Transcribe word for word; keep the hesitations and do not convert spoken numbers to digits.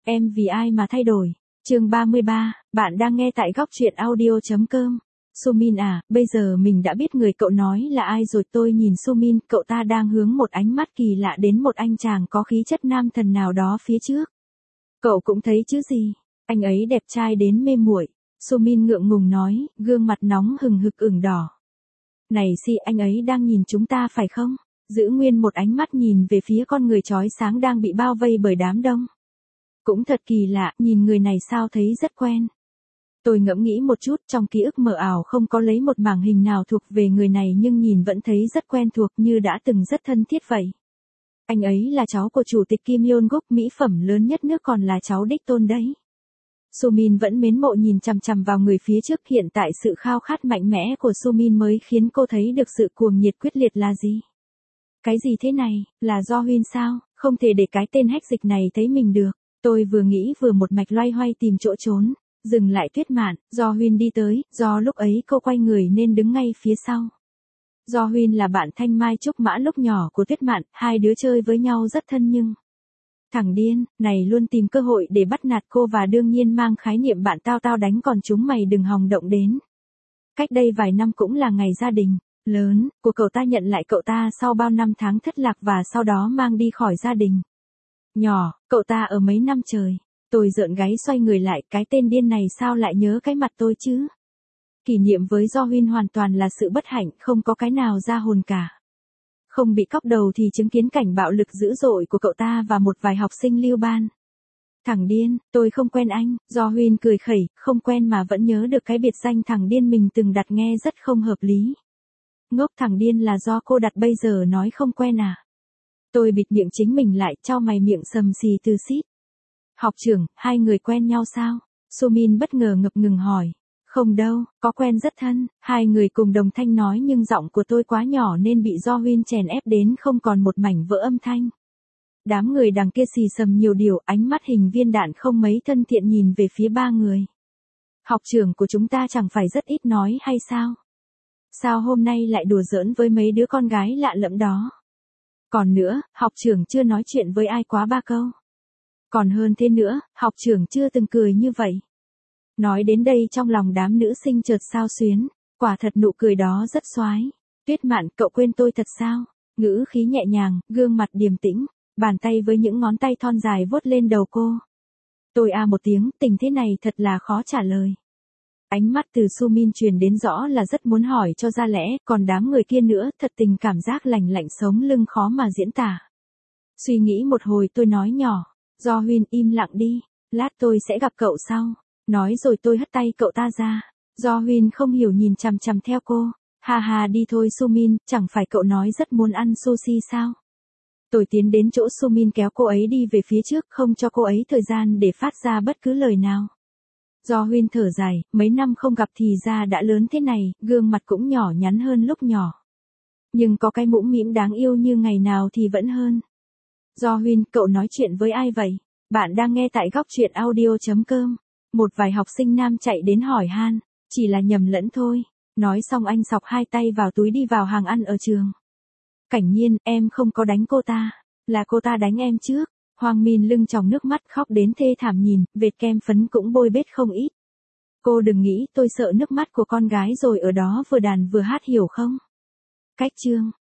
Em vì ai mà thay đổi? Chương ba mươi ba, bạn đang nghe tại góc truyện audio chấm com. Sumin à, bây giờ mình đã biết người cậu nói là ai rồi. Tôi nhìn Sumin, cậu ta đang hướng một ánh mắt kỳ lạ đến một anh chàng có khí chất nam thần nào đó phía trước. Cậu cũng thấy chứ gì? Anh ấy đẹp trai đến mê muội. Sumin ngượng ngùng nói, gương mặt nóng hừng hực ửng đỏ. Này si, anh ấy đang nhìn chúng ta phải không? Giữ nguyên một ánh mắt nhìn về phía con người chói sáng đang bị bao vây bởi đám đông. Cũng thật kỳ lạ, nhìn người này sao thấy rất quen. Tôi ngẫm nghĩ một chút, trong ký ức mờ ảo không có lấy một mảng hình nào thuộc về người này nhưng nhìn vẫn thấy rất quen thuộc, như đã từng rất thân thiết vậy. Anh ấy là cháu của chủ tịch Kim Yong-guk, mỹ phẩm lớn nhất nước, còn là cháu đích tôn đấy. Sumin vẫn mến mộ nhìn chằm chằm vào người phía trước. Hiện tại sự khao khát mạnh mẽ của Sumin mới khiến cô thấy được sự cuồng nhiệt quyết liệt là gì. Cái gì thế này, là do Huyên sao? Không thể để cái tên hách dịch này thấy mình được. Tôi vừa nghĩ vừa một mạch loay hoay tìm chỗ trốn. Dừng lại Tuyết Mạn, Do Huyên đi tới, do lúc ấy cô quay người nên đứng ngay phía sau. Do Huyên là bạn thanh mai trúc mã lúc nhỏ của Tuyết Mạn, hai đứa chơi với nhau rất thân nhưng... Thằng điên, này luôn tìm cơ hội để bắt nạt cô và đương nhiên mang khái niệm bạn tao tao đánh còn chúng mày đừng hòng động đến. Cách đây vài năm cũng là ngày gia đình lớn của cậu ta nhận lại cậu ta sau bao năm tháng thất lạc và sau đó mang đi khỏi gia đình nhỏ, cậu ta ở mấy năm trời. Tôi rợn gáy xoay người lại, cái tên điên này sao lại nhớ cái mặt tôi chứ? Kỷ niệm với Do Huyên hoàn toàn là sự bất hạnh, không có cái nào ra hồn cả. Không bị cóc đầu thì chứng kiến cảnh bạo lực dữ dội của cậu ta và một vài học sinh lưu ban. Thằng điên, tôi không quen anh. Do Huyên cười khẩy, không quen mà vẫn nhớ được cái biệt danh thằng điên mình từng đặt nghe rất không hợp lý. Ngốc, thằng điên là do cô đặt, bây giờ nói không quen à? Tôi bịt miệng chính mình lại, chau mày miệng sầm xì từ xít. Học trưởng, hai người quen nhau sao? Sumin bất ngờ ngập ngừng hỏi. Không đâu, có quen rất thân. Hai người cùng đồng thanh nói nhưng giọng của tôi quá nhỏ nên bị Do Huyên chèn ép đến không còn một mảnh vỡ âm thanh. Đám người đằng kia xì xầm nhiều điều, ánh mắt hình viên đạn không mấy thân thiện nhìn về phía ba người. Học trưởng của chúng ta chẳng phải rất ít nói hay sao? Sao hôm nay lại đùa giỡn với mấy đứa con gái lạ lẫm đó? Còn nữa, học trưởng chưa nói chuyện với ai quá ba câu. Còn hơn thế nữa, học trưởng chưa từng cười như vậy. Nói đến đây trong lòng đám nữ sinh chợt xao xuyến, quả thật nụ cười đó rất xoái. Tuyết Mạn, cậu quên tôi thật sao? Ngữ khí nhẹ nhàng, gương mặt điềm tĩnh, bàn tay với những ngón tay thon dài vuốt lên đầu cô. Tôi a một tiếng, tình thế này thật là khó trả lời. Ánh mắt từ Sumin truyền đến rõ là rất muốn hỏi cho ra lẽ, còn đám người kia nữa, thật tình cảm giác lạnh lạnh sống lưng khó mà diễn tả. Suy nghĩ một hồi tôi nói nhỏ, Do Huyên im lặng đi, lát tôi sẽ gặp cậu sau. Nói rồi tôi hất tay cậu ta ra. Do Huyên không hiểu nhìn chằm chằm theo cô. Ha ha, đi thôi Sumin, chẳng phải cậu nói rất muốn ăn sushi sao? Tôi tiến đến chỗ Sumin kéo cô ấy đi về phía trước, không cho cô ấy thời gian để phát ra bất cứ lời nào. Do Huyên thở dài, mấy năm không gặp thì ra đã lớn thế này, gương mặt cũng nhỏ nhắn hơn lúc nhỏ. Nhưng có cái mũm mĩm đáng yêu như ngày nào thì vẫn hơn. Do Huyên, cậu nói chuyện với ai vậy? Bạn đang nghe tại góc truyện audio chấm com. Một vài học sinh nam chạy đến hỏi han, chỉ là nhầm lẫn thôi. Nói xong anh xọc hai tay vào túi đi vào hàng ăn ở trường. Cảnh Nhiên, em không có đánh cô ta, là cô ta đánh em trước. Hoàng Min lưng tròng nước mắt khóc đến thê thảm nhìn, vệt kem phấn cũng bôi bết không ít. Cô đừng nghĩ tôi sợ nước mắt của con gái rồi ở đó vừa đàn vừa hát hiểu không? Cách chương.